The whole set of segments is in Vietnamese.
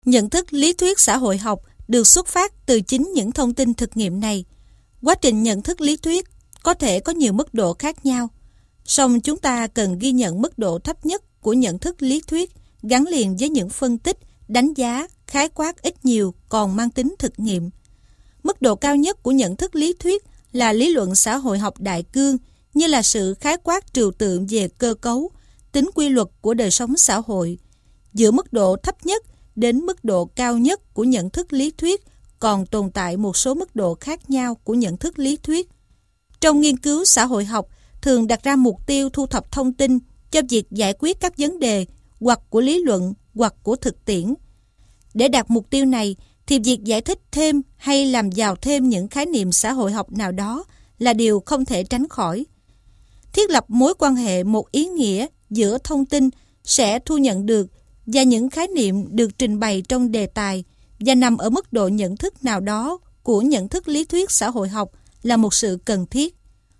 Nhận thức lý thuyết xã hội học được xuất phát từ chính những thông tin thực nghiệm này. Quá trình nhận thức lý thuyết có thể có nhiều mức độ khác nhau, song chúng ta cần ghi nhận mức độ thấp nhất của nhận thức lý thuyết gắn liền với những phân tích, đánh giá, khái quát ít nhiều còn mang tính thực nghiệm. Mức độ cao nhất của nhận thức lý thuyết là lý luận xã hội học đại cương, như là sự khái quát trừu tượng về cơ cấu, tính quy luật của đời sống xã hội. Giữa mức độ thấp nhất đến mức độ cao nhất của nhận thức lý thuyết còn tồn tại một số mức độ khác nhau của nhận thức lý thuyết. Trong nghiên cứu xã hội học, thường đặt ra mục tiêu thu thập thông tin cho việc giải quyết các vấn đề hoặc của lý luận hoặc của thực tiễn. Để đạt mục tiêu này thì việc giải thích thêm hay làm giàu thêm những khái niệm xã hội học nào đó là điều không thể tránh khỏi. Thiết lập mối quan hệ một ý nghĩa giữa thông tin sẽ thu nhận được và những khái niệm được trình bày trong đề tài và nằm ở mức độ nhận thức nào đó của nhận thức lý thuyết xã hội học là một sự cần thiết.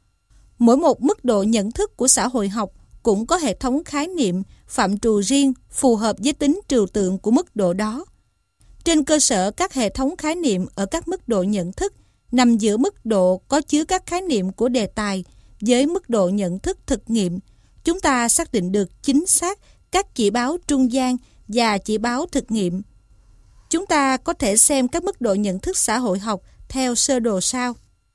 Mỗi một mức độ nhận thức của xã hội học cũng có hệ thống khái niệm, phạm trù riêng phù hợp với tính trừu tượng của mức độ đó. Trên cơ sở các hệ thống khái niệm ở các mức độ nhận thức nằm giữa mức độ có chứa các khái niệm của đề tài với mức độ nhận thức thực nghiệm, chúng ta xác định được chính xác các chỉ báo trung gian và chỉ báo thực nghiệm. Chúng ta có thể xem các mức độ nhận thức xã hội học theo sơ đồ sau.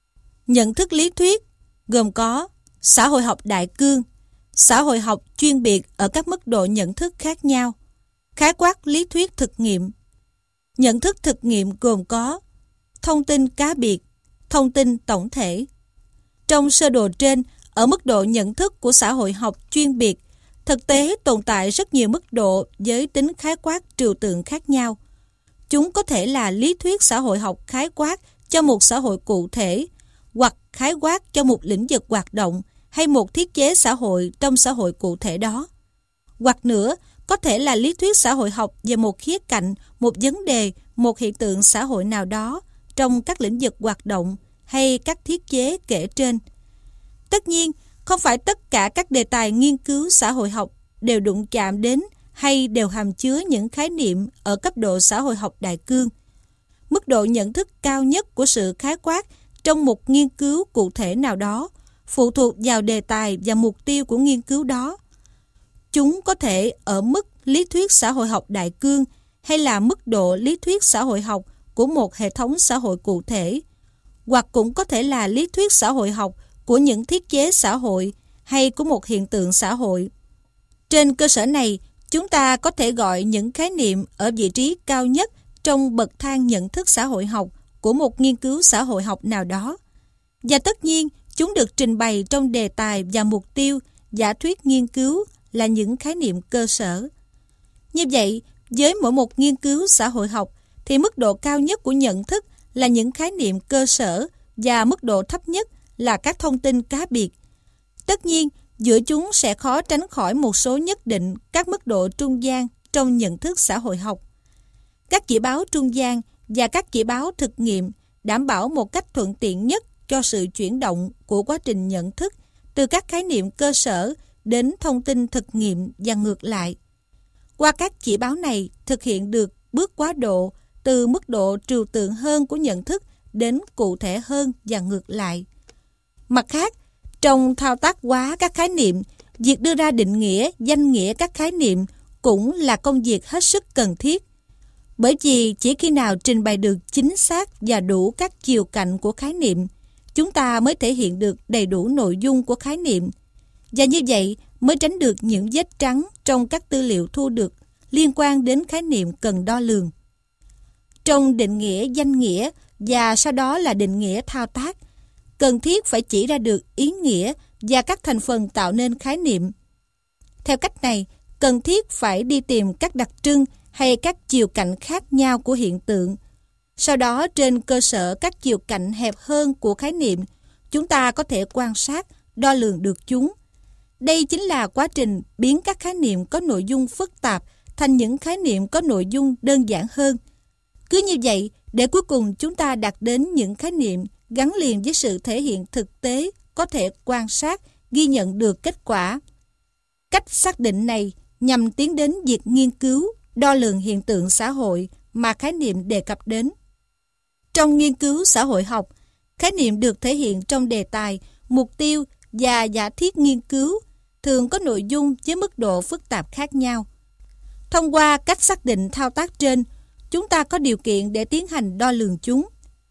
Nhận thức lý thuyết gồm có xã hội học đại cương, xã hội học chuyên biệt ở các mức độ nhận thức khác nhau, khái quát lý thuyết thực nghiệm. Nhận thức thực nghiệm gồm có thông tin cá biệt, thông tin tổng thể. Trong sơ đồ trên, ở mức độ nhận thức của xã hội học chuyên biệt, thực tế tồn tại rất nhiều mức độ với tính khái quát trừu tượng khác nhau. Chúng có thể là lý thuyết xã hội học khái quát cho một xã hội cụ thể, hoặc khái quát cho một lĩnh vực hoạt động hay một thiết chế xã hội trong xã hội cụ thể đó. Hoặc nữa, có thể là lý thuyết xã hội học về một khía cạnh, một vấn đề, một hiện tượng xã hội nào đó trong các lĩnh vực hoạt động hay các thiết chế kể trên. Tất nhiên, không phải tất cả các đề tài nghiên cứu xã hội học đều đụng chạm đến hay đều hàm chứa những khái niệm ở cấp độ xã hội học đại cương. Mức độ nhận thức cao nhất của sự khái quát trong một nghiên cứu cụ thể nào đó phụ thuộc vào đề tài và mục tiêu của nghiên cứu đó. Chúng có thể ở mức lý thuyết xã hội học đại cương hay là mức độ lý thuyết xã hội học của một hệ thống xã hội cụ thể, hoặc cũng có thể là lý thuyết xã hội học của những thiết chế xã hội hay của một hiện tượng xã hội. Trên cơ sở này, chúng ta có thể gọi những khái niệm ở vị trí cao nhất trong bậc thang nhận thức xã hội học của một nghiên cứu xã hội học nào đó. Và tất nhiên, chúng được trình bày trong đề tài và mục tiêu, giả thuyết nghiên cứu là những khái niệm cơ sở. Như vậy, với mỗi một nghiên cứu xã hội học thì mức độ cao nhất của nhận thức là những khái niệm cơ sở và mức độ thấp nhất là các thông tin cá biệt. Tất nhiên, giữa chúng sẽ khó tránh khỏi một số nhất định các mức độ trung gian trong nhận thức xã hội học. Các chỉ báo trung gian và các chỉ báo thực nghiệm đảm bảo một cách thuận tiện nhất cho sự chuyển động của quá trình nhận thức từ các khái niệm cơ sở đến thông tin thực nghiệm và ngược lại. Qua các chỉ báo này thực hiện được bước quá độ từ mức độ trừu tượng hơn của nhận thức đến cụ thể hơn và ngược lại. Mặt khác, trong thao tác hóa các khái niệm, việc đưa ra định nghĩa, danh nghĩa các khái niệm cũng là công việc hết sức cần thiết. Bởi vì chỉ khi nào trình bày được chính xác và đủ các chiều cạnh của khái niệm, chúng ta mới thể hiện được đầy đủ nội dung của khái niệm. Và như vậy mới tránh được những vết trắng trong các tư liệu thu được liên quan đến khái niệm cần đo lường. Trong định nghĩa danh nghĩa và sau đó là định nghĩa thao tác, cần thiết phải chỉ ra được ý nghĩa và các thành phần tạo nên khái niệm. Theo cách này, cần thiết phải đi tìm các đặc trưng hay các chiều cạnh khác nhau của hiện tượng. Sau đó, trên cơ sở các chiều cạnh hẹp hơn của khái niệm, chúng ta có thể quan sát, đo lường được chúng. Đây chính là quá trình biến các khái niệm có nội dung phức tạp thành những khái niệm có nội dung đơn giản hơn. Cứ như vậy, để cuối cùng chúng ta đạt đến những khái niệm gắn liền với sự thể hiện thực tế, có thể quan sát, ghi nhận được kết quả. Cách xác định này nhằm tiến đến việc nghiên cứu, đo lường hiện tượng xã hội mà khái niệm đề cập đến. Trong nghiên cứu xã hội học, khái niệm được thể hiện trong đề tài, mục tiêu và giả thiết nghiên cứu, thường có nội dung với mức độ phức tạp khác nhau. Thông qua cách xác định thao tác trên, chúng ta có điều kiện để tiến hành đo lường chúng.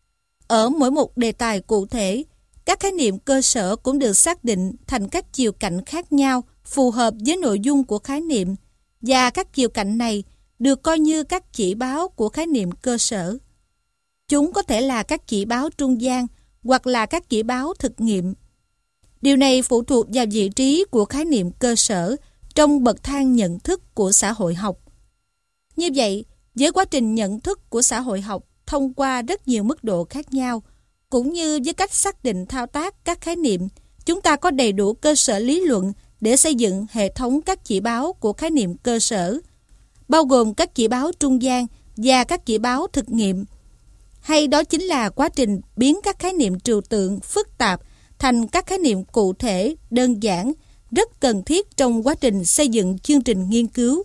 Ở mỗi một đề tài cụ thể, các khái niệm cơ sở cũng được xác định thành các chiều cạnh khác nhau phù hợp với nội dung của khái niệm, và các chiều cạnh này được coi như các chỉ báo của khái niệm cơ sở. Chúng có thể là các chỉ báo trung gian hoặc là các chỉ báo thực nghiệm. Điều này phụ thuộc vào vị trí của khái niệm cơ sở trong bậc thang nhận thức của xã hội học. Như vậy, với quá trình nhận thức của xã hội học thông qua rất nhiều mức độ khác nhau, cũng như với cách xác định thao tác các khái niệm, chúng ta có đầy đủ cơ sở lý luận để xây dựng hệ thống các chỉ báo của khái niệm cơ sở, bao gồm các chỉ báo trung gian và các chỉ báo thực nghiệm. Hay đó chính là quá trình biến các khái niệm trừu tượng phức tạp thành các khái niệm cụ thể, đơn giản, rất cần thiết trong quá trình xây dựng chương trình nghiên cứu.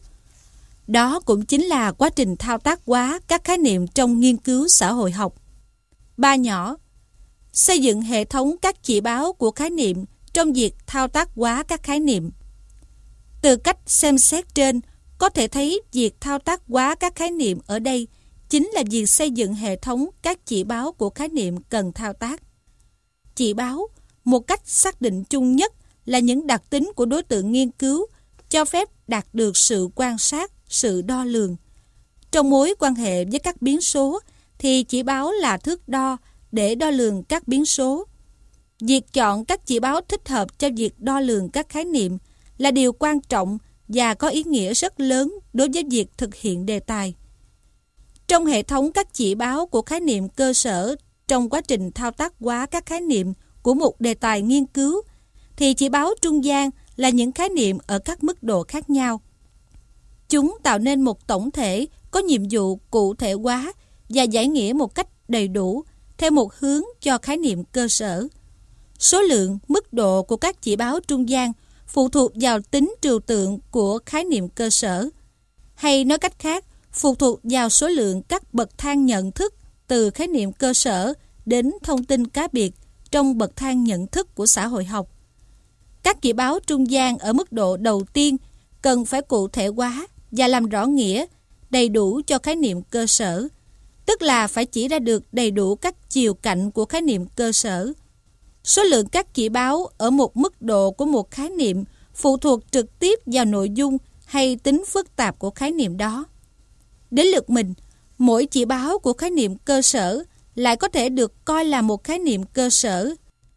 Đó cũng chính là quá trình thao tác hóa các khái niệm trong nghiên cứu xã hội học. 3 nhỏ. Xây dựng hệ thống các chỉ báo của khái niệm trong việc thao tác hóa các khái niệm. Từ cách xem xét trên, có thể thấy việc thao tác hóa các khái niệm ở đây chính là việc xây dựng hệ thống các chỉ báo của khái niệm cần thao tác. Chỉ báo, một cách xác định chung nhất, là những đặc tính của đối tượng nghiên cứu, cho phép đạt được sự quan sát, sự đo lường. Trong mối quan hệ với các biến số, thì chỉ báo là thước đo để đo lường các biến số. Việc chọn các chỉ báo thích hợp cho việc đo lường các khái niệm là điều quan trọng và có ý nghĩa rất lớn đối với việc thực hiện đề tài. Trong hệ thống các chỉ báo của khái niệm cơ sở trong quá trình thao tác hóa các khái niệm của một đề tài nghiên cứu, thì chỉ báo trung gian là những khái niệm ở các mức độ khác nhau. Chúng tạo nên một tổng thể có nhiệm vụ cụ thể hóa và giải nghĩa một cách đầy đủ theo một hướng cho khái niệm cơ sở. Số lượng, mức độ của các chỉ báo trung gian phụ thuộc vào tính trừu tượng của khái niệm cơ sở. Hay nói cách khác, phụ thuộc vào số lượng các bậc thang nhận thức từ khái niệm cơ sở đến thông tin cá biệt trong bậc thang nhận thức của xã hội học. Các chỉ báo trung gian ở mức độ đầu tiên cần phải cụ thể hóa và làm rõ nghĩa đầy đủ cho khái niệm cơ sở, tức là phải chỉ ra được đầy đủ các chiều cạnh của khái niệm cơ sở. Số lượng các chỉ báo ở một mức độ của một khái niệm phụ thuộc trực tiếp vào nội dung hay tính phức tạp của khái niệm đó. Đến lượt mình, mỗi chỉ báo của khái niệm cơ sở lại có thể được coi là một khái niệm cơ sở.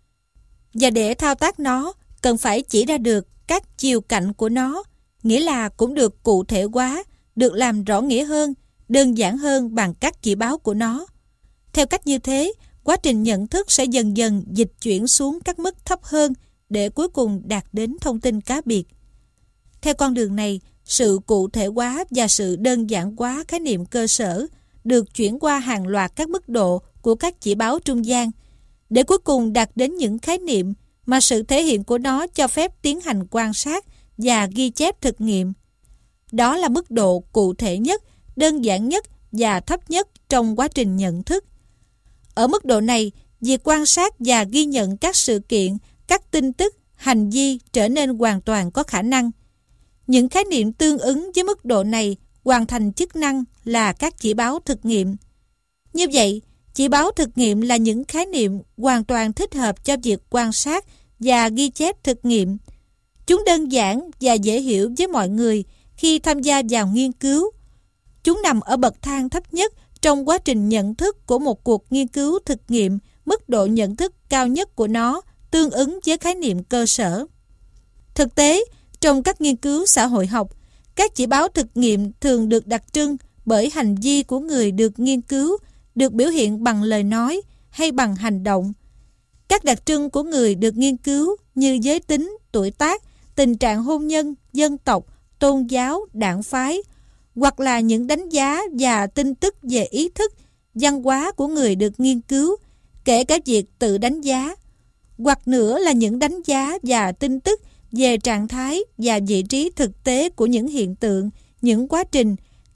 Và để thao tác nó, cần phải chỉ ra được các chiều cạnh của nó, nghĩa là cũng được cụ thể hóa, được làm rõ nghĩa hơn, đơn giản hơn bằng các chỉ báo của nó. Theo cách như thế, quá trình nhận thức sẽ dần dần dịch chuyển xuống các mức thấp hơn để cuối cùng đạt đến thông tin cá biệt. Theo con đường này, sự cụ thể hóa và sự đơn giản hóa khái niệm cơ sở được chuyển qua hàng loạt các mức độ của các chỉ báo trung gian, để cuối cùng đạt đến những khái niệm mà sự thể hiện của nó cho phép tiến hành quan sát và ghi chép thực nghiệm. Đó là mức độ cụ thể nhất, đơn giản nhất và thấp nhất trong quá trình nhận thức. Ở mức độ này, việc quan sát và ghi nhận các sự kiện, các tin tức, hành vi trở nên hoàn toàn có khả năng. Những khái niệm tương ứng với mức độ này hoàn thành chức năng là các chỉ báo thực nghiệm. Như vậy, chỉ báo thực nghiệm là những khái niệm hoàn toàn thích hợp cho việc quan sát và ghi chép thực nghiệm. Chúng đơn giản và dễ hiểu với mọi người khi tham gia vào nghiên cứu. Chúng nằm ở bậc thang thấp nhất trong quá trình nhận thức của một cuộc nghiên cứu thực nghiệm. Mức độ nhận thức cao nhất của nó tương ứng với khái niệm cơ sở. Thực tế, trong các nghiên cứu xã hội học, các chỉ báo thực nghiệm thường được đặc trưng bởi hành vi của người được nghiên cứu, được biểu hiện bằng lời nói hay bằng hành động. Các đặc trưng của người được nghiên cứu như giới tính, tuổi tác, tình trạng hôn nhân, dân tộc, tôn giáo, đảng phái, hoặc là những đánh giá và tin tức về ý thức, văn hóa của người được nghiên cứu, kể cả việc tự đánh giá, hoặc nữa là những đánh giá và tin tức về trạng thái và vị trí thực tế của những hiện tượng, những quá trình,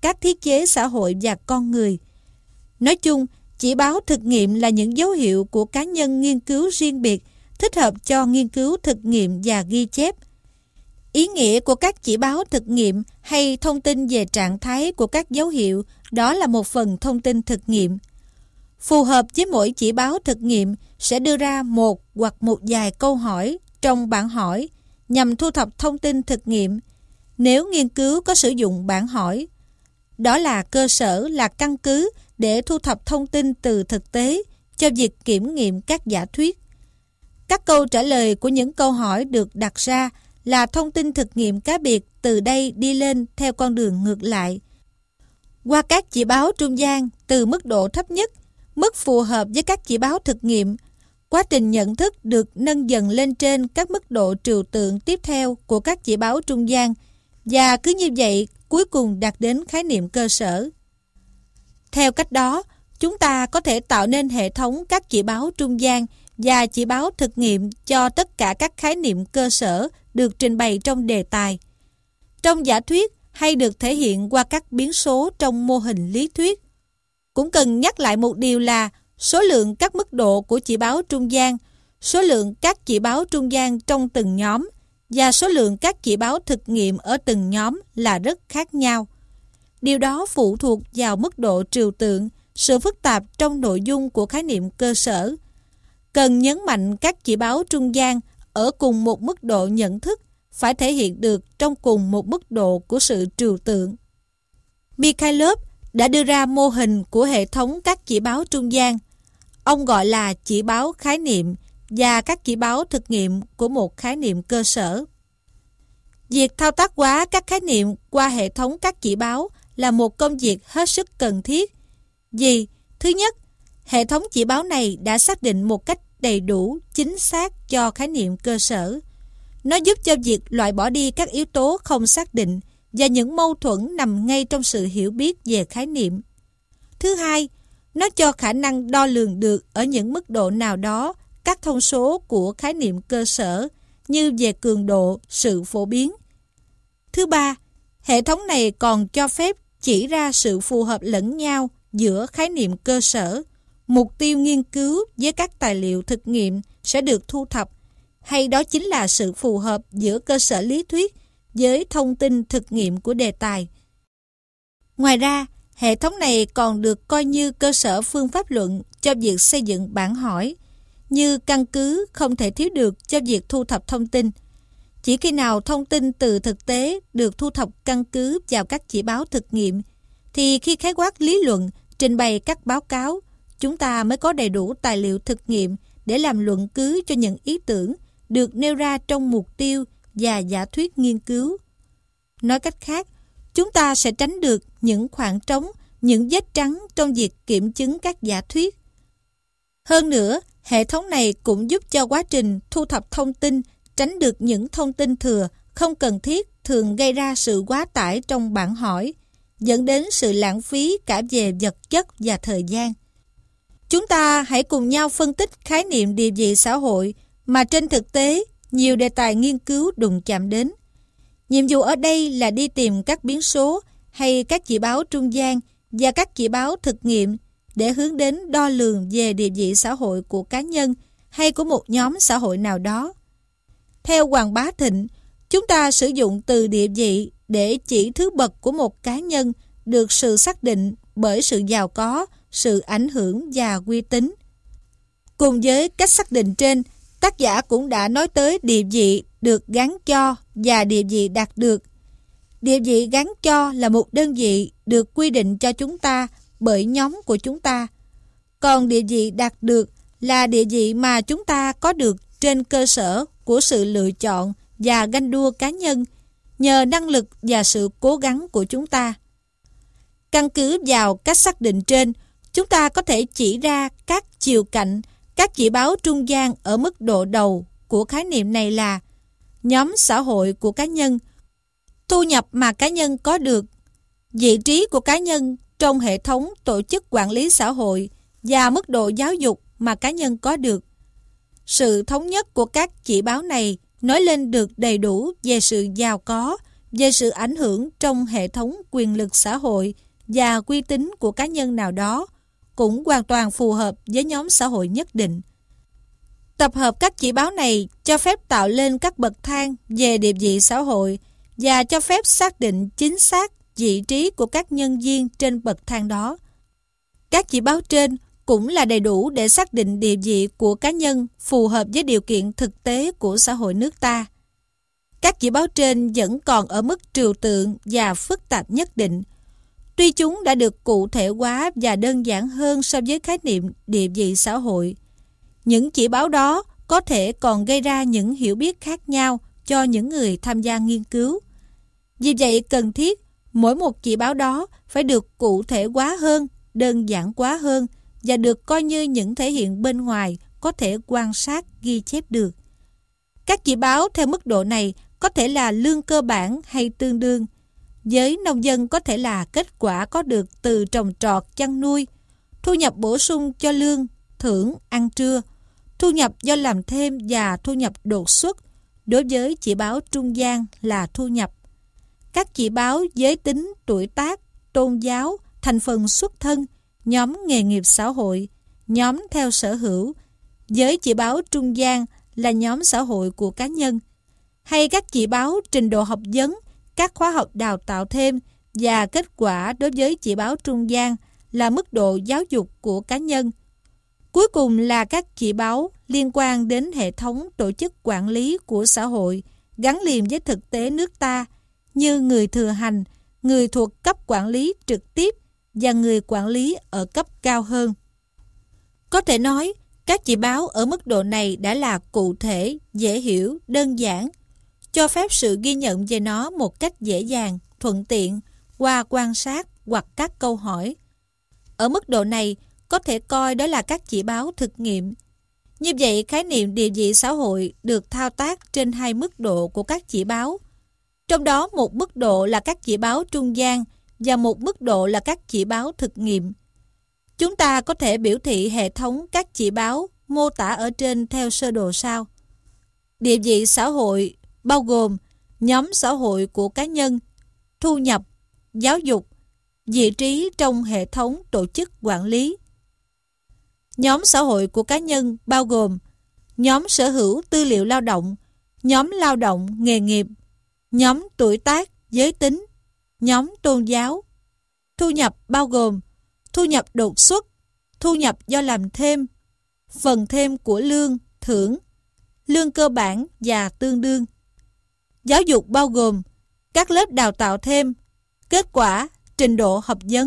các thiết chế xã hội và con người. Nói chung, chỉ báo thực nghiệm là những dấu hiệu của cá nhân nghiên cứu riêng biệt, thích hợp cho nghiên cứu thực nghiệm và ghi chép. Ý nghĩa của các chỉ báo thực nghiệm hay thông tin về trạng thái của các dấu hiệu đó là một phần thông tin thực nghiệm. Phù hợp với mỗi chỉ báo thực nghiệm sẽ đưa ra một hoặc một vài câu hỏi trong bảng hỏi nhằm thu thập thông tin thực nghiệm. Nếu nghiên cứu có sử dụng bảng hỏi, đó là cơ sở, là căn cứ để thu thập thông tin từ thực tế cho việc kiểm nghiệm các giả thuyết. Các câu trả lời của những câu hỏi được đặt ra là thông tin thực nghiệm cá biệt từ đây đi lên theo con đường ngược lại. Qua các chỉ báo trung gian từ mức độ thấp nhất, mức phù hợp với các chỉ báo thực nghiệm, quá trình nhận thức được nâng dần lên trên các mức độ trừu tượng tiếp theo của các chỉ báo trung gian, và cứ như vậy cuối cùng đạt đến khái niệm cơ sở. Theo cách đó, chúng ta có thể tạo nên hệ thống các chỉ báo trung gian và chỉ báo thực nghiệm cho tất cả các khái niệm cơ sở được trình bày trong đề tài. Trong giả thuyết hay được thể hiện qua các biến số trong mô hình lý thuyết. Cũng cần nhắc lại một điều là số lượng các mức độ của chỉ báo trung gian, số lượng các chỉ báo trung gian trong từng nhóm và số lượng các chỉ báo thực nghiệm ở từng nhóm là rất khác nhau. Điều đó phụ thuộc vào mức độ trừu tượng, sự phức tạp trong nội dung của khái niệm cơ sở. Cần nhấn mạnh các chỉ báo trung gian ở cùng một mức độ nhận thức phải thể hiện được trong cùng một mức độ của sự trừu tượng. Mikhailov đã đưa ra mô hình của hệ thống các chỉ báo trung gian. Ông gọi là chỉ báo khái niệm và các chỉ báo thực nghiệm của một khái niệm cơ sở. Việc thao tác hóa các khái niệm qua hệ thống các chỉ báo là một công việc hết sức cần thiết. Vì, thứ nhất, hệ thống chỉ báo này đã xác định một cách đầy đủ, chính xác cho khái niệm cơ sở. Nó giúp cho việc loại bỏ đi các yếu tố không xác định và những mâu thuẫn nằm ngay trong sự hiểu biết về khái niệm. Thứ hai, nó cho khả năng đo lường được ở những mức độ nào đó các thông số của khái niệm cơ sở như về cường độ, sự phổ biến. Thứ ba, hệ thống này còn cho phép chỉ ra sự phù hợp lẫn nhau giữa khái niệm cơ sở, mục tiêu nghiên cứu với các tài liệu thực nghiệm sẽ được thu thập, hay đó chính là sự phù hợp giữa cơ sở lý thuyết với thông tin thực nghiệm của đề tài. Ngoài ra, hệ thống này còn được coi như cơ sở phương pháp luận cho việc xây dựng bảng hỏi, như căn cứ không thể thiếu được cho việc thu thập thông tin. Chỉ khi nào thông tin từ thực tế được thu thập căn cứ vào các chỉ báo thực nghiệm, thì khi khái quát lý luận, trình bày các báo cáo, chúng ta mới có đầy đủ tài liệu thực nghiệm để làm luận cứ cho những ý tưởng được nêu ra trong mục tiêu và giả thuyết nghiên cứu. Nói cách khác, chúng ta sẽ tránh được những khoảng trống, những vết trắng trong việc kiểm chứng các giả thuyết. Hơn nữa, hệ thống này cũng giúp cho quá trình thu thập thông tin tránh được những thông tin thừa không cần thiết thường gây ra sự quá tải trong bảng hỏi, dẫn đến sự lãng phí cả về vật chất và thời gian. Chúng ta hãy cùng nhau phân tích khái niệm địa vị xã hội mà trên thực tế nhiều đề tài nghiên cứu đụng chạm đến. Nhiệm vụ ở đây là đi tìm các biến số hay các chỉ báo trung gian và các chỉ báo thực nghiệm để hướng đến đo lường về địa vị xã hội của cá nhân hay của một nhóm xã hội nào đó. Theo Hoàng Bá Thịnh, chúng ta sử dụng từ địa vị để chỉ thứ bậc của một cá nhân được sự xác định bởi sự giàu có, sự ảnh hưởng và uy tín. Cùng với cách xác định trên, tác giả cũng đã nói tới địa vị được gắn cho và địa vị đạt được. Địa vị gắn cho là một đơn vị được quy định cho chúng ta bởi nhóm của chúng ta. Còn địa vị đạt được là địa vị mà chúng ta có được trên cơ sở của sự lựa chọn và ganh đua cá nhân, nhờ năng lực và sự cố gắng của chúng ta. Căn cứ vào cách xác định trên, chúng ta có thể chỉ ra các chiều cạnh, các chỉ báo trung gian ở mức độ đầu của khái niệm này là nhóm xã hội của cá nhân, thu nhập mà cá nhân có được, vị trí của cá nhân trong hệ thống tổ chức quản lý xã hội và mức độ giáo dục mà cá nhân có được. Sự thống nhất của các chỉ báo này nói lên được đầy đủ về sự giàu có về sự ảnh hưởng trong hệ thống quyền lực xã hội và uy tín của cá nhân nào đó cũng hoàn toàn phù hợp với nhóm xã hội nhất định. Tập hợp các chỉ báo này cho phép tạo lên các bậc thang về địa vị xã hội và cho phép xác định chính xác vị trí của các nhân viên trên bậc thang đó. Các chỉ báo trên cũng là đầy đủ để xác định địa vị của cá nhân phù hợp với điều kiện thực tế của xã hội nước ta. Các chỉ báo trên vẫn còn ở mức trừu tượng và phức tạp nhất định. Tuy chúng đã được cụ thể hóa và đơn giản hơn so với khái niệm địa vị xã hội, những chỉ báo đó có thể còn gây ra những hiểu biết khác nhau cho những người tham gia nghiên cứu. Vì vậy cần thiết mỗi một chỉ báo đó phải được cụ thể hóa hơn, đơn giản hóa hơn và được coi như những thể hiện bên ngoài có thể quan sát ghi chép được. Các chỉ báo theo mức độ này có thể là lương cơ bản hay tương đương. Với nông dân có thể là kết quả có được từ trồng trọt, chăn nuôi, thu nhập bổ sung cho lương, thưởng, ăn trưa, thu nhập do làm thêm và thu nhập đột xuất. Đối với chỉ báo trung gian là thu nhập. Các chỉ báo giới tính, tuổi tác, tôn giáo, thành phần xuất thân, nhóm nghề nghiệp xã hội, nhóm theo sở hữu. Với chỉ báo trung gian là nhóm xã hội của cá nhân. Hay các chỉ báo trình độ học vấn, các khóa học đào tạo thêm và kết quả đối với chỉ báo trung gian là mức độ giáo dục của cá nhân. Cuối cùng là các chỉ báo liên quan đến hệ thống tổ chức quản lý của xã hội gắn liền với thực tế nước ta như người thừa hành, người thuộc cấp quản lý trực tiếp và người quản lý ở cấp cao hơn. Có thể nói, các chỉ báo ở mức độ này đã là cụ thể, dễ hiểu, đơn giản, cho phép sự ghi nhận về nó một cách dễ dàng, thuận tiện qua quan sát hoặc các câu hỏi. Ở mức độ này, có thể coi đó là các chỉ báo thực nghiệm. Như vậy, khái niệm địa vị xã hội được thao tác trên hai mức độ của các chỉ báo. Trong đó một mức độ là các chỉ báo trung gian và một mức độ là các chỉ báo thực nghiệm. Chúng ta có thể biểu thị hệ thống các chỉ báo mô tả ở trên theo sơ đồ sau. Địa vị xã hội bao gồm nhóm xã hội của cá nhân, thu nhập, giáo dục, vị trí trong hệ thống tổ chức quản lý. Nhóm xã hội của cá nhân bao gồm nhóm sở hữu tư liệu lao động, nhóm lao động nghề nghiệp, nhóm tuổi tác, giới tính, nhóm tôn giáo. Thu nhập bao gồm thu nhập đột xuất, thu nhập do làm thêm, phần thêm của lương, thưởng, lương cơ bản và tương đương. Giáo dục bao gồm các lớp đào tạo thêm, kết quả, trình độ học vấn.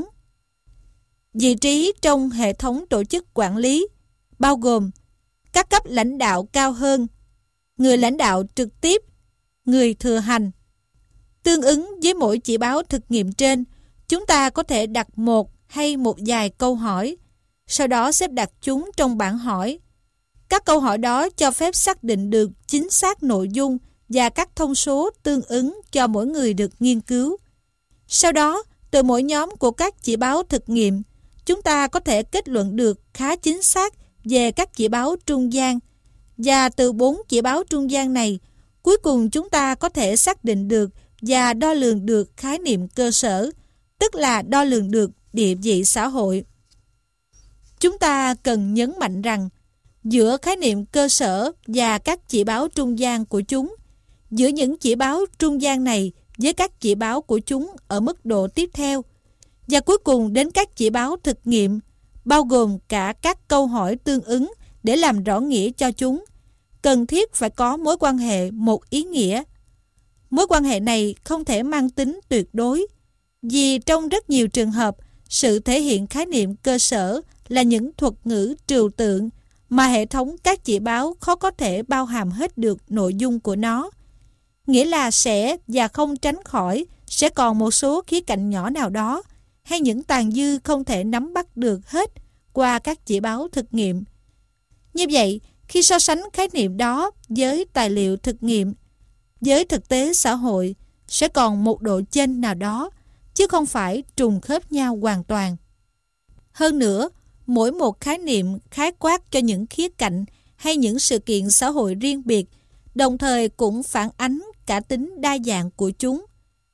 Vị trí trong hệ thống tổ chức quản lý bao gồm các cấp lãnh đạo cao hơn, người lãnh đạo trực tiếp, người thừa hành. Tương ứng với mỗi chỉ báo thực nghiệm trên, chúng ta có thể đặt một hay một vài câu hỏi, sau đó xếp đặt chúng trong bảng hỏi. Các câu hỏi đó cho phép xác định được chính xác nội dung và các thông số tương ứng cho mỗi người được nghiên cứu. Sau đó, từ mỗi nhóm của các chỉ báo thực nghiệm, chúng ta có thể kết luận được khá chính xác về các chỉ báo trung gian. Và từ 4 chỉ báo trung gian này, cuối cùng chúng ta có thể xác định được và đo lường được khái niệm cơ sở, tức là đo lường được địa vị xã hội. Chúng ta cần nhấn mạnh rằng, giữa khái niệm cơ sở và các chỉ báo trung gian của chúng, giữa những chỉ báo trung gian này với các chỉ báo của chúng ở mức độ tiếp theo, và cuối cùng đến các chỉ báo thực nghiệm, bao gồm cả các câu hỏi tương ứng để làm rõ nghĩa cho chúng, cần thiết phải có mối quan hệ một ý nghĩa. Mối quan hệ này không thể mang tính tuyệt đối, vì trong rất nhiều trường hợp, sự thể hiện khái niệm cơ sở là những thuật ngữ trừu tượng mà hệ thống các chỉ báo khó có thể bao hàm hết được nội dung của nó. Nghĩa là sẽ và không tránh khỏi sẽ còn một số khía cạnh nhỏ nào đó hay những tàn dư không thể nắm bắt được hết qua các chỉ báo thực nghiệm. Như vậy, khi so sánh khái niệm đó với tài liệu thực nghiệm, với thực tế xã hội, sẽ còn một độ chênh nào đó, chứ không phải trùng khớp nhau hoàn toàn. Hơn nữa, mỗi một khái niệm khái quát cho những khía cạnh hay những sự kiện xã hội riêng biệt, đồng thời cũng phản ánh cả tính đa dạng của chúng.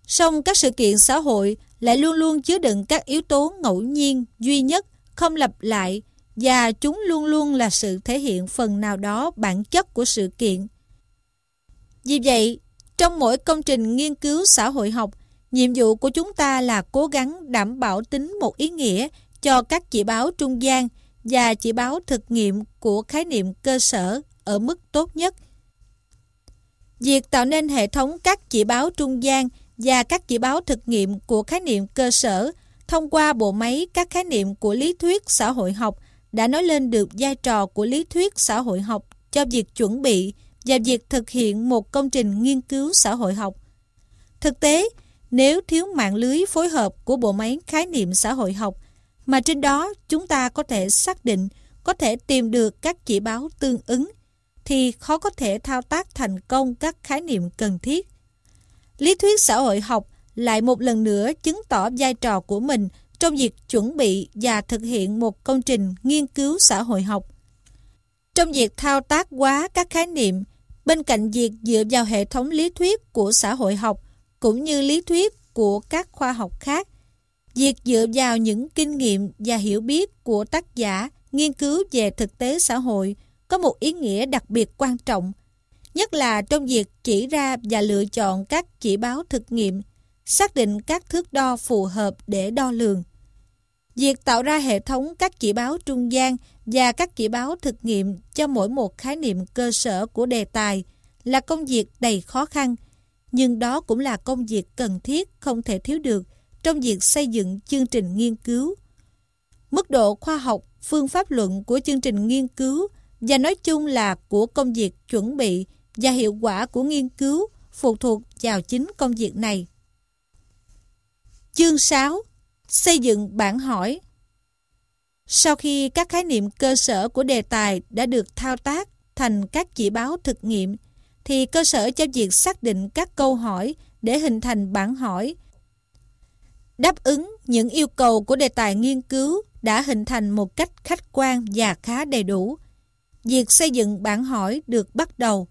Song các sự kiện xã hội lại luôn luôn chứa đựng các yếu tố ngẫu nhiên, duy nhất, không lặp lại, và chúng luôn luôn là sự thể hiện phần nào đó bản chất của sự kiện. Vì vậy, trong mỗi công trình nghiên cứu xã hội học, nhiệm vụ của chúng ta là cố gắng đảm bảo tính một ý nghĩa cho các chỉ báo trung gian và chỉ báo thực nghiệm của khái niệm cơ sở ở mức tốt nhất. Việc tạo nên hệ thống các chỉ báo trung gian và các chỉ báo thực nghiệm của khái niệm cơ sở thông qua bộ máy các khái niệm của lý thuyết xã hội học đã nói lên được vai trò của lý thuyết xã hội học cho việc chuẩn bị và việc thực hiện một công trình nghiên cứu xã hội học. Thực tế, nếu thiếu mạng lưới phối hợp của bộ máy khái niệm xã hội học, mà trên đó chúng ta có thể xác định, có thể tìm được các chỉ báo tương ứng, thì khó có thể thao tác thành công các khái niệm cần thiết. Lý thuyết xã hội học lại một lần nữa chứng tỏ vai trò của mình trong việc chuẩn bị và thực hiện một công trình nghiên cứu xã hội học. Trong việc thao tác hóa các khái niệm, bên cạnh việc dựa vào hệ thống lý thuyết của xã hội học cũng như lý thuyết của các khoa học khác, việc dựa vào những kinh nghiệm và hiểu biết của tác giả nghiên cứu về thực tế xã hội có một ý nghĩa đặc biệt quan trọng, nhất là trong việc chỉ ra và lựa chọn các chỉ báo thực nghiệm, xác định các thước đo phù hợp để đo lường. Việc tạo ra hệ thống các chỉ báo trung gian và các chỉ báo thực nghiệm cho mỗi một khái niệm cơ sở của đề tài là công việc đầy khó khăn, nhưng đó cũng là công việc cần thiết không thể thiếu được trong việc xây dựng chương trình nghiên cứu. Mức độ khoa học, phương pháp luận của chương trình nghiên cứu và nói chung là của công việc chuẩn bị và hiệu quả của nghiên cứu phụ thuộc vào chính công việc này. Chương 6. Xây dựng bản hỏi. Sau khi các khái niệm cơ sở của đề tài đã được thao tác thành các chỉ báo thực nghiệm, thì cơ sở cho việc xác định các câu hỏi để hình thành bản hỏi đáp ứng những yêu cầu của đề tài nghiên cứu đã hình thành một cách khách quan và khá đầy đủ. Việc xây dựng bản hỏi được bắt đầu.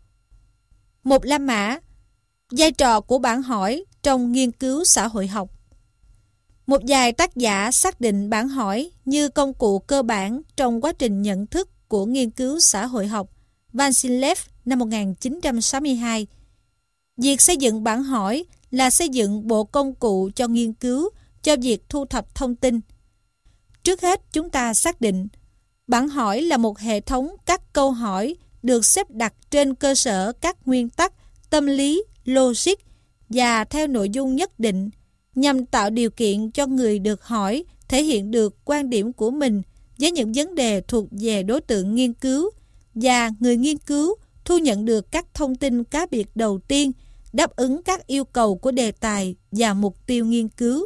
Một La Mã. Vai trò của bản hỏi trong nghiên cứu xã hội học. Một vài tác giả xác định bản hỏi như công cụ cơ bản trong quá trình nhận thức của nghiên cứu xã hội học. Vansilev năm 1962. Việc xây dựng bản hỏi là xây dựng bộ công cụ cho nghiên cứu, cho việc thu thập thông tin. Trước hết chúng ta xác định bản hỏi là một hệ thống các câu hỏi được xếp đặt trên cơ sở các nguyên tắc tâm lý, logic và theo nội dung nhất định, nhằm tạo điều kiện cho người được hỏi thể hiện được quan điểm của mình với những vấn đề thuộc về đối tượng nghiên cứu, và người nghiên cứu thu nhận được các thông tin cá biệt đầu tiên đáp ứng các yêu cầu của đề tài và mục tiêu nghiên cứu.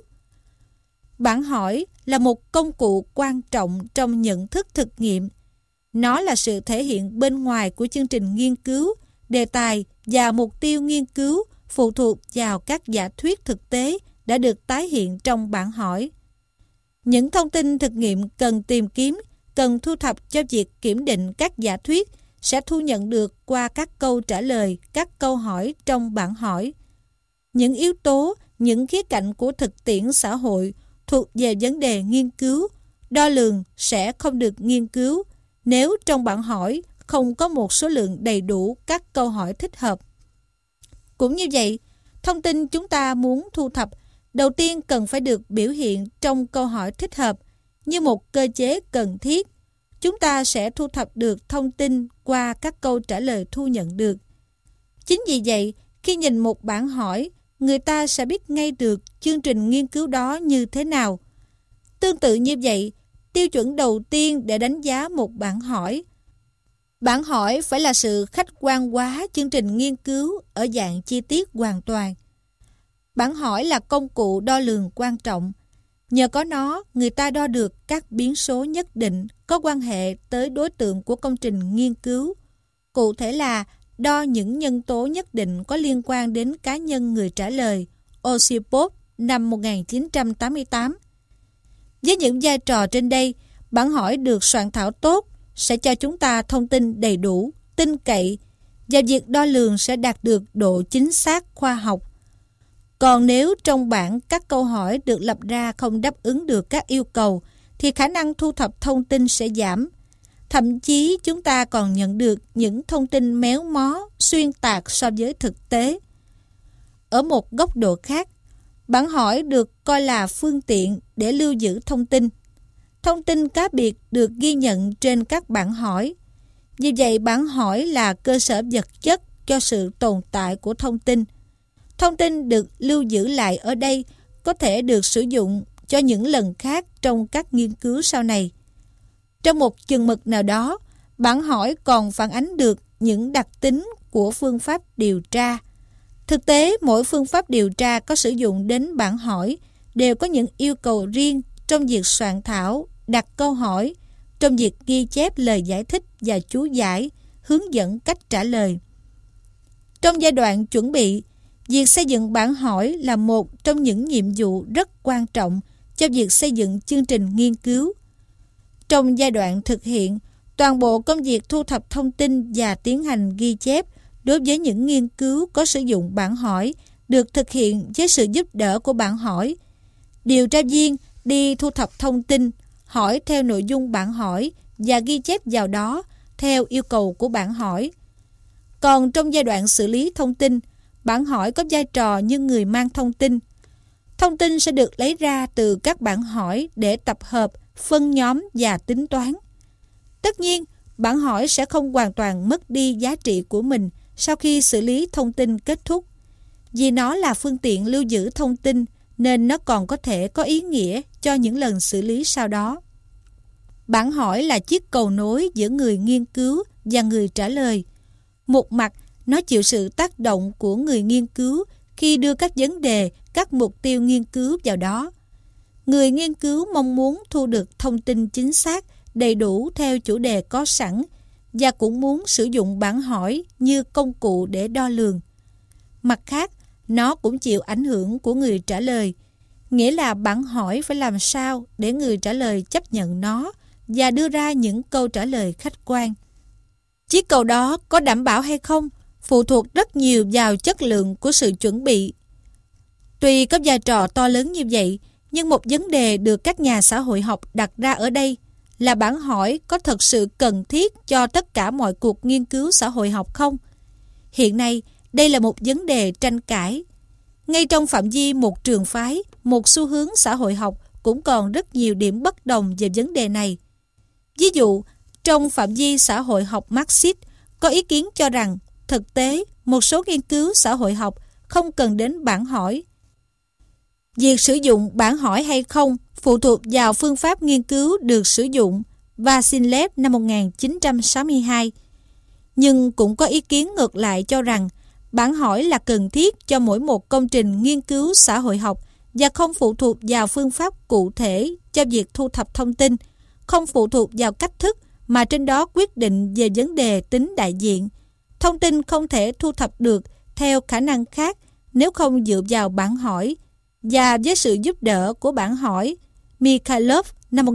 Bản hỏi là một công cụ quan trọng trong nhận thức thực nghiệm. Nó là sự thể hiện bên ngoài của chương trình nghiên cứu, đề tài và mục tiêu nghiên cứu phụ thuộc vào các giả thuyết thực tế đã được tái hiện trong bản hỏi. Những thông tin thực nghiệm cần tìm kiếm, cần thu thập cho việc kiểm định các giả thuyết sẽ thu nhận được qua các câu trả lời, các câu hỏi trong bản hỏi. Những yếu tố, những khía cạnh của thực tiễn xã hội thuộc về vấn đề nghiên cứu, đo lường sẽ không được nghiên cứu nếu trong bản hỏi không có một số lượng đầy đủ các câu hỏi thích hợp. Cũng như vậy, thông tin chúng ta muốn thu thập đầu tiên cần phải được biểu hiện trong câu hỏi thích hợp như một cơ chế cần thiết. Chúng ta sẽ thu thập được thông tin qua các câu trả lời thu nhận được. Chính vì vậy, khi nhìn một bản hỏi, người ta sẽ biết ngay được chương trình nghiên cứu đó như thế nào. Tương tự như vậy, tiêu chuẩn đầu tiên để đánh giá một bản hỏi phải là sự khách quan hóa chương trình nghiên cứu ở dạng chi tiết hoàn toàn. Bản hỏi là công cụ đo lường quan trọng. Nhờ có nó, người ta đo được các biến số nhất định có quan hệ tới đối tượng của công trình nghiên cứu. Cụ thể là đo những nhân tố nhất định có liên quan đến cá nhân người trả lời, Osipov năm 1988. Với những vai trò trên đây, bản hỏi được soạn thảo tốt sẽ cho chúng ta thông tin đầy đủ, tin cậy, và việc đo lường sẽ đạt được độ chính xác khoa học. Còn nếu trong bảng các câu hỏi được lập ra không đáp ứng được các yêu cầu, thì khả năng thu thập thông tin sẽ giảm. Thậm chí chúng ta còn nhận được những thông tin méo mó, xuyên tạc so với thực tế. Ở một góc độ khác, bảng hỏi được coi là phương tiện để lưu giữ thông tin. Thông tin cá biệt được ghi nhận trên các bảng hỏi. Vì vậy, bảng hỏi là cơ sở vật chất cho sự tồn tại của thông tin. Thông tin được lưu giữ lại ở đây có thể được sử dụng cho những lần khác trong các nghiên cứu sau này. Trong một chừng mực nào đó, bảng hỏi còn phản ánh được những đặc tính của phương pháp điều tra. Thực tế, mỗi phương pháp điều tra có sử dụng đến bảng hỏi đều có những yêu cầu riêng trong việc soạn thảo, đặt câu hỏi, trong việc ghi chép lời giải thích và chú giải, hướng dẫn cách trả lời. Trong giai đoạn chuẩn bị, việc xây dựng bảng hỏi là một trong những nhiệm vụ rất quan trọng cho việc xây dựng chương trình nghiên cứu. Trong giai đoạn thực hiện, toàn bộ công việc thu thập thông tin và tiến hành ghi chép đối với những nghiên cứu có sử dụng bảng hỏi được thực hiện với sự giúp đỡ của bảng hỏi. Điều tra viên đi thu thập thông tin, hỏi theo nội dung bảng hỏi và ghi chép vào đó theo yêu cầu của bảng hỏi. Còn trong giai đoạn xử lý thông tin, bảng hỏi có vai trò như người mang thông tin. Thông tin sẽ được lấy ra từ các bảng hỏi để tập hợp, phân nhóm và tính toán. Tất nhiên, bảng hỏi sẽ không hoàn toàn mất đi giá trị của mình sau khi xử lý thông tin kết thúc. Vì nó là phương tiện lưu giữ thông tin nên nó còn có thể có ý nghĩa cho những lần xử lý sau đó. Bảng hỏi là chiếc cầu nối giữa người nghiên cứu và người trả lời. Một mặt, nó chịu sự tác động của người nghiên cứu khi đưa các vấn đề, các mục tiêu nghiên cứu vào đó. Người nghiên cứu mong muốn thu được thông tin chính xác, đầy đủ theo chủ đề có sẵn và cũng muốn sử dụng bảng hỏi như công cụ để đo lường. Mặt khác, nó cũng chịu ảnh hưởng của người trả lời, nghĩa là bảng hỏi phải làm sao để người trả lời chấp nhận nó và đưa ra những câu trả lời khách quan. Chiếc cầu đó có đảm bảo hay không phụ thuộc rất nhiều vào chất lượng của sự chuẩn bị. Tuy có vai trò to lớn như vậy, nhưng một vấn đề được các nhà xã hội học đặt ra ở đây là bảng hỏi có thật sự cần thiết cho tất cả mọi cuộc nghiên cứu xã hội học không? Hiện nay, đây là một vấn đề tranh cãi. Ngay trong phạm vi một trường phái, một xu hướng xã hội học cũng còn rất nhiều điểm bất đồng về vấn đề này. Ví dụ, trong phạm vi xã hội học Marxist, có ý kiến cho rằng thực tế một số nghiên cứu xã hội học không cần đến bảng hỏi. Việc sử dụng bảng hỏi hay không phụ thuộc vào phương pháp nghiên cứu được sử dụng, Vasilev năm 1962. Nhưng cũng có ý kiến ngược lại cho rằng bảng hỏi là cần thiết cho mỗi một công trình nghiên cứu xã hội học và không phụ thuộc vào phương pháp cụ thể cho việc thu thập thông tin, không phụ thuộc vào cách thức mà trên đó quyết định về vấn đề tính đại diện. Thông tin không thể thu thập được theo khả năng khác nếu không dựa vào bảng hỏi, và với sự giúp đỡ của bảng hỏi Mikhailov năm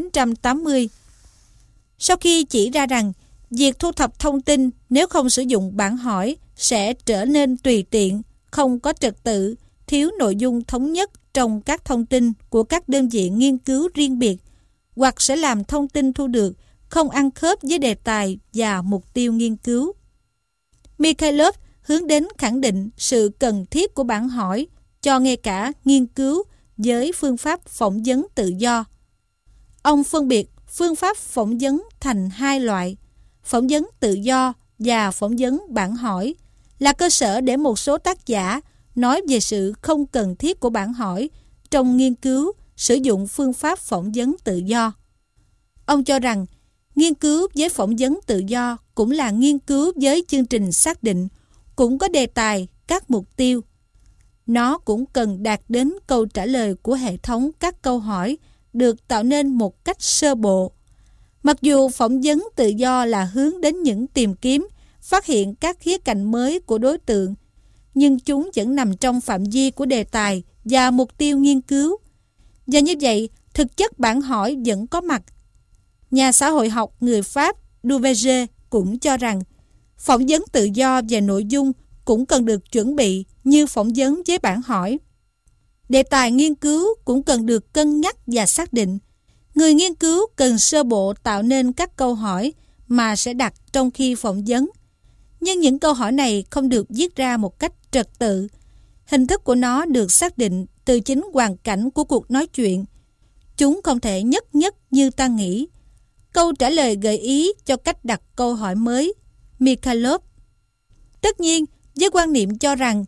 1980. Sau khi chỉ ra rằng việc thu thập thông tin nếu không sử dụng bảng hỏi sẽ trở nên tùy tiện, không có trật tự, thiếu nội dung thống nhất trong các thông tin của các đơn vị nghiên cứu riêng biệt, hoặc sẽ làm thông tin thu được không ăn khớp với đề tài và mục tiêu nghiên cứu. Mikhailov hướng đến khẳng định sự cần thiết của bảng hỏi cho ngay cả nghiên cứu với phương pháp phỏng vấn tự do. Ông phân biệt phương pháp phỏng vấn thành hai loại: phỏng vấn tự do và phỏng vấn bảng hỏi, là cơ sở để một số tác giả nói về sự không cần thiết của bảng hỏi trong nghiên cứu sử dụng phương pháp phỏng vấn tự do. Ông cho rằng nghiên cứu với phỏng vấn tự do cũng là nghiên cứu với chương trình xác định, cũng có đề tài, các mục tiêu. Nó cũng cần đạt đến câu trả lời của hệ thống các câu hỏi được tạo nên một cách sơ bộ. Mặc dù phỏng vấn tự do là hướng đến những tìm kiếm, phát hiện các khía cạnh mới của đối tượng, nhưng chúng vẫn nằm trong phạm vi của đề tài và mục tiêu nghiên cứu. Và như vậy, thực chất bảng hỏi vẫn có mặt. Nhà xã hội học người Pháp Duverger cũng cho rằng phỏng vấn tự do về nội dung cũng cần được chuẩn bị như phỏng vấn với bản hỏi. Đề tài nghiên cứu cũng cần được cân nhắc và xác định. Người nghiên cứu cần sơ bộ tạo nên các câu hỏi mà sẽ đặt trong khi phỏng vấn. Nhưng những câu hỏi này không được viết ra một cách trật tự. Hình thức của nó được xác định từ chính hoàn cảnh của cuộc nói chuyện. Chúng không thể nhất như ta nghĩ. Câu trả lời gợi ý cho cách đặt câu hỏi mới. Mikhailov. Tất nhiên, với quan niệm cho rằng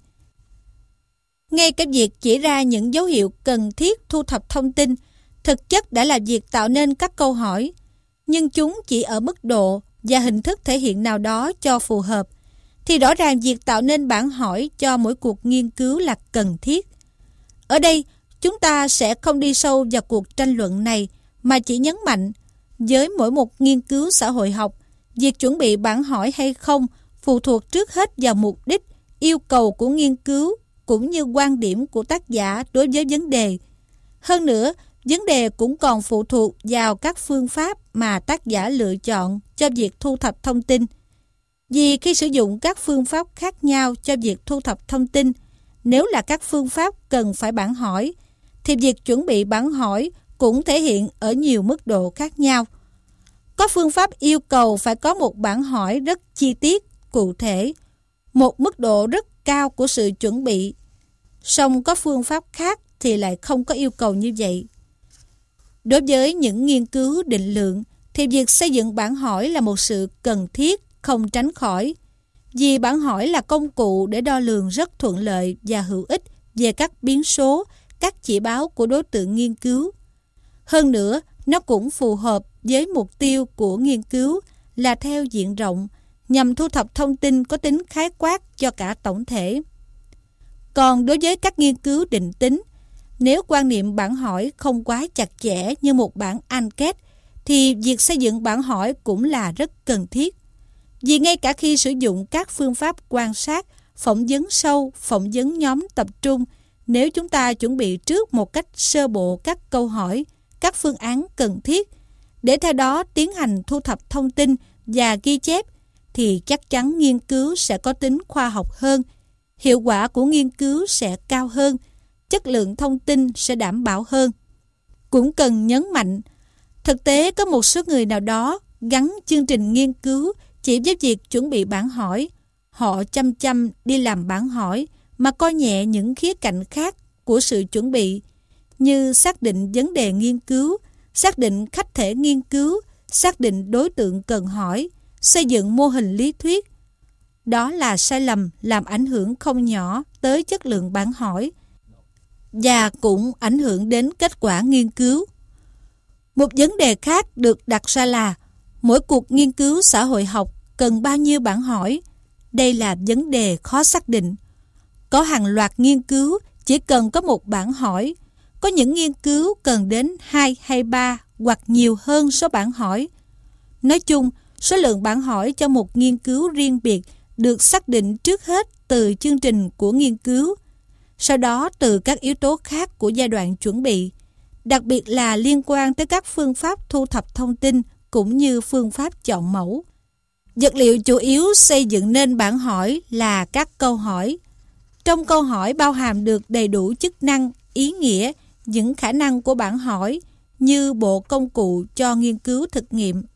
ngay cả việc chỉ ra những dấu hiệu cần thiết thu thập thông tin thực chất đã là việc tạo nên các câu hỏi, nhưng chúng chỉ ở mức độ và hình thức thể hiện nào đó cho phù hợp, thì rõ ràng việc tạo nên bản hỏi cho mỗi cuộc nghiên cứu là cần thiết. Ở đây, chúng ta sẽ không đi sâu vào cuộc tranh luận này, mà chỉ nhấn mạnh, với mỗi một nghiên cứu xã hội học, việc chuẩn bị bản hỏi hay không phụ thuộc trước hết vào mục đích, yêu cầu của nghiên cứu, cũng như quan điểm của tác giả đối với vấn đề. Hơn nữa, vấn đề cũng còn phụ thuộc vào các phương pháp mà tác giả lựa chọn cho việc thu thập thông tin. Vì khi sử dụng các phương pháp khác nhau cho việc thu thập thông tin, nếu là các phương pháp cần phải bản hỏi, thì việc chuẩn bị bản hỏi cũng thể hiện ở nhiều mức độ khác nhau. Có phương pháp yêu cầu phải có một bản hỏi rất chi tiết, cụ thể, một mức độ rất cao của sự chuẩn bị. Song có phương pháp khác thì lại không có yêu cầu như vậy. Đối với những nghiên cứu định lượng, thì việc xây dựng bản hỏi là một sự cần thiết, không tránh khỏi. Vì bản hỏi là công cụ để đo lường rất thuận lợi và hữu ích về các biến số, các chỉ báo của đối tượng nghiên cứu. Hơn nữa, nó cũng phù hợp với mục tiêu của nghiên cứu là theo diện rộng, nhằm thu thập thông tin có tính khái quát cho cả tổng thể. Còn đối với các nghiên cứu định tính, nếu quan niệm bản hỏi không quá chặt chẽ như một bản anket, thì việc xây dựng bản hỏi cũng là rất cần thiết. Vì ngay cả khi sử dụng các phương pháp quan sát, phỏng vấn sâu, phỏng vấn nhóm tập trung, nếu chúng ta chuẩn bị trước một cách sơ bộ các câu hỏi, các phương án cần thiết, để theo đó tiến hành thu thập thông tin và ghi chép, thì chắc chắn nghiên cứu sẽ có tính khoa học hơn, hiệu quả của nghiên cứu sẽ cao hơn, chất lượng thông tin sẽ đảm bảo hơn. Cũng cần nhấn mạnh, thực tế có một số người nào đó gắn chương trình nghiên cứu chỉ với việc chuẩn bị bản hỏi. Họ chăm chăm đi làm bản hỏi mà coi nhẹ những khía cạnh khác của sự chuẩn bị, như xác định vấn đề nghiên cứu, xác định khách thể nghiên cứu, xác định đối tượng cần hỏi, xây dựng mô hình lý thuyết. Đó là sai lầm làm ảnh hưởng không nhỏ tới chất lượng bản hỏi và cũng ảnh hưởng đến kết quả nghiên cứu. Một vấn đề khác được đặt ra là mỗi cuộc nghiên cứu xã hội học cần bao nhiêu bản hỏi. Đây là vấn đề khó xác định. Có hàng loạt nghiên cứu chỉ cần có một bản hỏi. Có những nghiên cứu cần đến 2 hay 3 hoặc nhiều hơn số bản hỏi. Nói chung, số lượng bản hỏi cho một nghiên cứu riêng biệt được xác định trước hết từ chương trình của nghiên cứu, sau đó từ các yếu tố khác của giai đoạn chuẩn bị, đặc biệt là liên quan tới các phương pháp thu thập thông tin cũng như phương pháp chọn mẫu. Vật liệu chủ yếu xây dựng nên bản hỏi là các câu hỏi. Trong câu hỏi bao hàm được đầy đủ chức năng, ý nghĩa, những khả năng của bản hỏi như bộ công cụ cho nghiên cứu thực nghiệm.